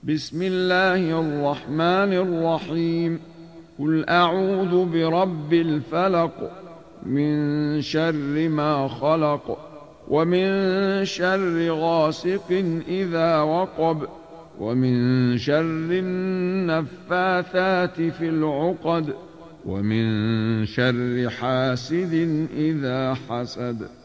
بسم الله الرحمن الرحيم. قل أعوذ برب الفلق من شر ما خلق ومن شر غاسق إذا وقب ومن شر النفاثات في العقد ومن شر حاسد إذا حسد.